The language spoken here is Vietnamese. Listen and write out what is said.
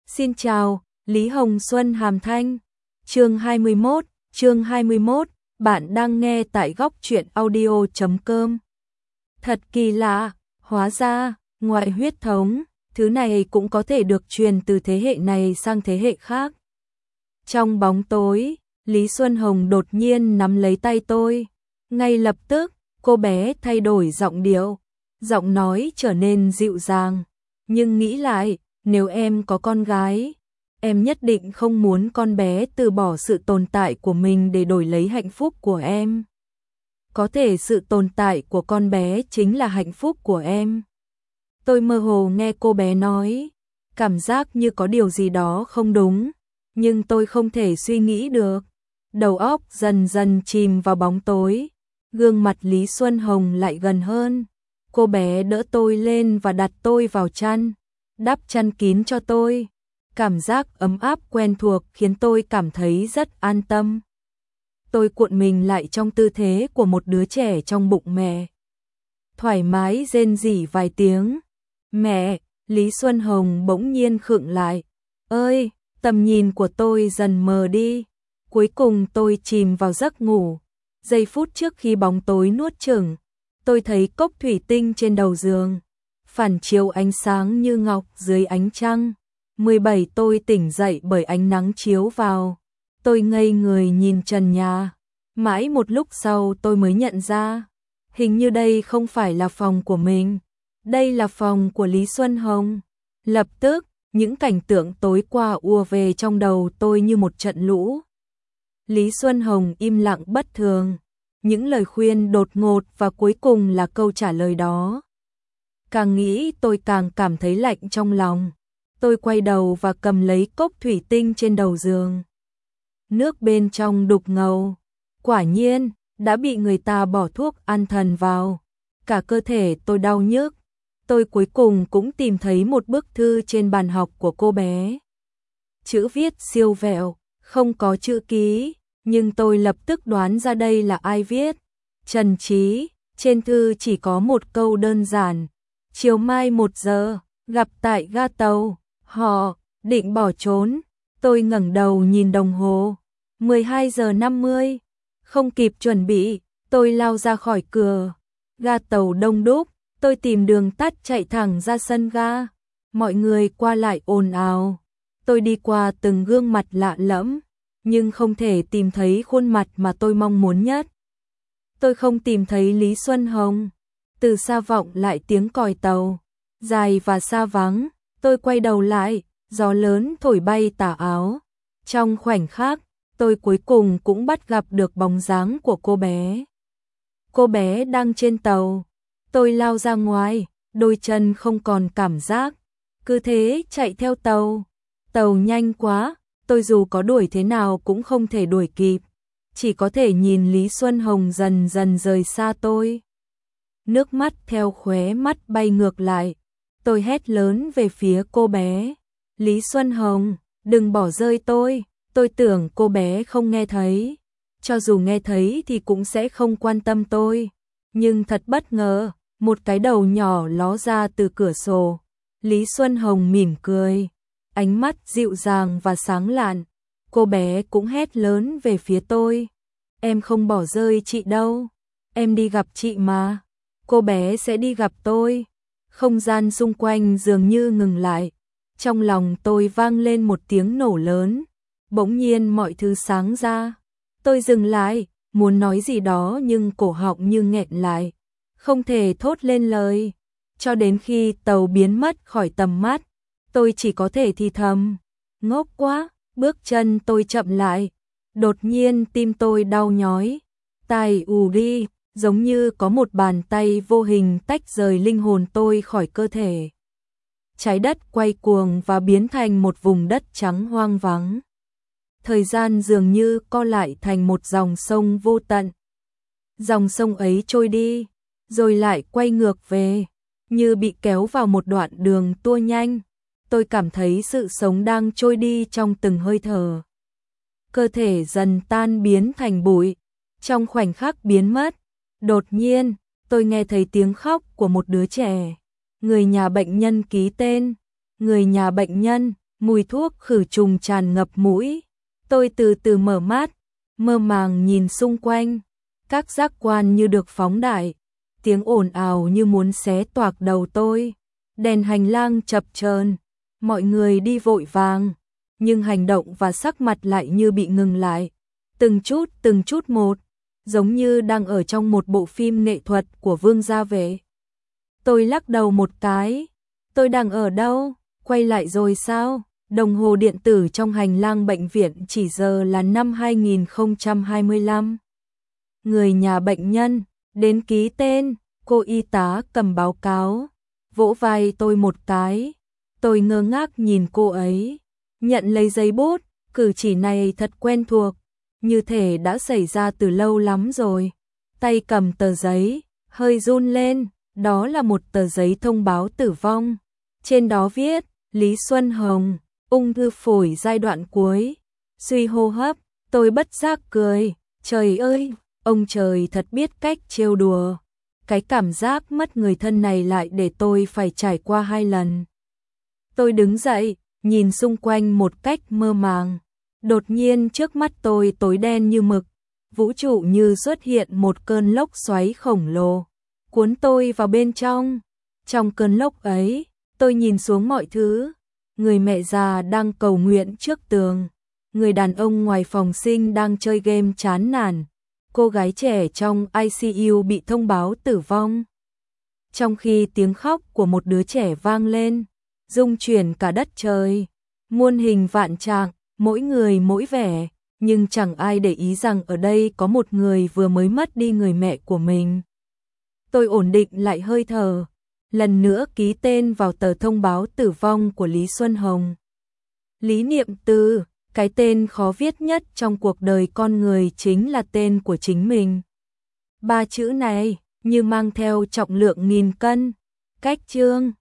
Xin chào, Lý Hồng Xuân Hàm Thanh. Chương 21, bạn đang nghe tại góc truyện audio.com. Thật kỳ lạ, hóa ra, ngoại huyết thống, thứ này cũng có thể được truyền từ thế hệ này sang thế hệ khác. Trong bóng tối, Lý Xuân Hồng đột nhiên nắm lấy tay tôi. Ngay lập tức, cô bé thay đổi giọng điệu, giọng nói trở nên dịu dàng. Nhưng nghĩ lại, nếu em có con gái, em nhất định không muốn con bé từ bỏ sự tồn tại của mình để đổi lấy hạnh phúc của em. Có thể sự tồn tại của con bé chính là hạnh phúc của em. Tôi mơ hồ nghe cô bé nói, cảm giác như có điều gì đó không đúng, nhưng tôi không thể suy nghĩ được. Đầu óc dần dần chìm vào bóng tối, gương mặt Lý Xuân Hồng lại gần hơn. Cô bé đỡ tôi lên và đặt tôi vào chăn, đắp chăn kín cho tôi. Cảm giác ấm áp quen thuộc khiến tôi cảm thấy rất an tâm. Tôi cuộn mình lại trong tư thế của một đứa trẻ trong bụng mẹ. Thoải mái rên rỉ vài tiếng. Mẹ, Lý Xuân Hồng bỗng nhiên khựng lại. Ơi, tầm nhìn của tôi dần mờ đi. Cuối cùng tôi chìm vào giấc ngủ. Giây phút trước khi bóng tối nuốt chửng, tôi thấy cốc thủy tinh trên đầu giường, phản chiếu ánh sáng như ngọc dưới ánh trăng. 17 tôi tỉnh dậy bởi ánh nắng chiếu vào. Tôi ngây người nhìn trần nhà. Mãi một lúc sau tôi mới nhận ra, hình như đây không phải là phòng của mình. Đây là phòng của Lý Xuân Hồng. Lập tức, những cảnh tượng tối qua ùa về trong đầu tôi như một trận lũ. Lý Xuân Hồng im lặng bất thường. Những lời khuyên đột ngột và cuối cùng là câu trả lời đó. Càng nghĩ tôi càng cảm thấy lạnh trong lòng. Tôi quay đầu và cầm lấy cốc thủy tinh trên đầu giường. Nước bên trong đục ngầu. Quả nhiên, đã bị người ta bỏ thuốc an thần vào. Cả cơ thể tôi đau nhức. Tôi cuối cùng cũng tìm thấy một bức thư trên bàn học của cô bé. Chữ viết siêu vẹo, không có chữ ký, nhưng tôi lập tức đoán ra đây là ai viết. Trần Trí. Trên thư chỉ có một câu đơn giản. Chiều mai 1 giờ, gặp tại ga tàu. Họ định bỏ trốn. Tôi ngẩng đầu nhìn đồng hồ. 12 giờ 50. Không kịp chuẩn bị, tôi lao ra khỏi cửa. Ga tàu đông đúc, tôi tìm đường tắt chạy thẳng ra sân ga. Mọi người qua lại ồn ào. Tôi đi qua từng gương mặt lạ lẫm, nhưng không thể tìm thấy khuôn mặt mà tôi mong muốn nhất. Tôi không tìm thấy Lý Xuân Hồng. Từ xa vọng lại tiếng còi tàu, dài và xa vắng. Tôi quay đầu lại, gió lớn thổi bay tà áo. Trong khoảnh khắc, tôi cuối cùng cũng bắt gặp được bóng dáng của cô bé. Cô bé đang trên tàu. Tôi lao ra ngoài, đôi chân không còn cảm giác. Cứ thế chạy theo tàu. Tàu nhanh quá, tôi dù có đuổi thế nào cũng không thể đuổi kịp. Chỉ có thể nhìn Lý Xuân Hồng dần dần rời xa tôi. Nước mắt theo khóe mắt bay ngược lại. Tôi hét lớn về phía cô bé. Lý Xuân Hồng, đừng bỏ rơi tôi. Tôi tưởng cô bé không nghe thấy. Cho dù nghe thấy thì cũng sẽ không quan tâm tôi. Nhưng thật bất ngờ, một cái đầu nhỏ ló ra từ cửa sổ. Lý Xuân Hồng mỉm cười, ánh mắt dịu dàng và sáng lạn. Cô bé cũng hét lớn về phía tôi. Em không bỏ rơi chị đâu. Em đi gặp chị mà. Cô bé sẽ đi gặp tôi. Không gian xung quanh dường như ngừng lại. Trong lòng tôi vang lên một tiếng nổ lớn. Bỗng nhiên mọi thứ sáng ra. Tôi dừng lại, muốn nói gì đó nhưng cổ họng như nghẹn lại. Không thể thốt lên lời. Cho đến khi tàu biến mất khỏi tầm mắt, tôi chỉ có thể thì thầm. Ngốc quá, bước chân tôi chậm lại. Đột nhiên tim tôi đau nhói. Tai ù đi, giống như có một bàn tay vô hình tách rời linh hồn tôi khỏi cơ thể. Trái đất quay cuồng và biến thành một vùng đất trắng hoang vắng. Thời gian dường như co lại thành một dòng sông vô tận. Dòng sông ấy trôi đi, rồi lại quay ngược về, như bị kéo vào một đoạn đường tua nhanh. Tôi cảm thấy sự sống đang trôi đi trong từng hơi thở. Cơ thể dần tan biến thành bụi. Trong khoảnh khắc biến mất, đột nhiên, tôi nghe thấy tiếng khóc của một đứa trẻ. Người nhà bệnh nhân ký tên. Người nhà bệnh nhân, mùi thuốc khử trùng tràn ngập mũi. Tôi từ từ mở mắt, mơ màng nhìn xung quanh, các giác quan như được phóng đại, tiếng ồn ào như muốn xé toạc đầu tôi. Đèn hành lang chập chờn, mọi người đi vội vàng, nhưng hành động và sắc mặt lại như bị ngừng lại, từng chút một, giống như đang ở trong một bộ phim nghệ thuật của Vương Gia Vệ. Tôi lắc đầu một cái, tôi đang ở đâu, quay lại rồi sao? Đồng hồ điện tử trong hành lang bệnh viện chỉ giờ là năm 2025. Người nhà bệnh nhân, đến ký tên, cô y tá cầm báo cáo, vỗ vai tôi một cái. Tôi ngơ ngác nhìn cô ấy, nhận lấy giấy bút, cử chỉ này thật quen thuộc, như thể đã xảy ra từ lâu lắm rồi. Tay cầm tờ giấy, hơi run lên, đó là một tờ giấy thông báo tử vong. Trên đó viết, Lý Xuân Hồng, ung thư phổi giai đoạn cuối, suy hô hấp. Tôi bất giác cười, trời ơi, ông trời thật biết cách trêu đùa. Cái cảm giác mất người thân này lại để tôi phải trải qua 2 lần. Tôi đứng dậy, nhìn xung quanh một cách mơ màng. Đột nhiên trước mắt tôi tối đen như mực, vũ trụ như xuất hiện một cơn lốc xoáy khổng lồ, cuốn tôi vào bên trong. Trong cơn lốc ấy, tôi nhìn xuống mọi thứ. Người mẹ già đang cầu nguyện trước tường, người đàn ông ngoài phòng sinh đang chơi game chán nản, cô gái trẻ trong ICU bị thông báo tử vong. Trong khi tiếng khóc của một đứa trẻ vang lên, rung chuyển cả đất trời, muôn hình vạn trạng, mỗi người mỗi vẻ, nhưng chẳng ai để ý rằng ở đây có một người vừa mới mất đi người mẹ của mình. Tôi ổn định lại hơi thở, lần nữa ký tên vào tờ thông báo tử vong của Lý Xuân Hồng. Lý Niệm Từ, cái tên khó viết nhất trong cuộc đời con người chính là tên của chính mình. 3 chữ này như mang theo trọng lượng nghìn cân. Cách chương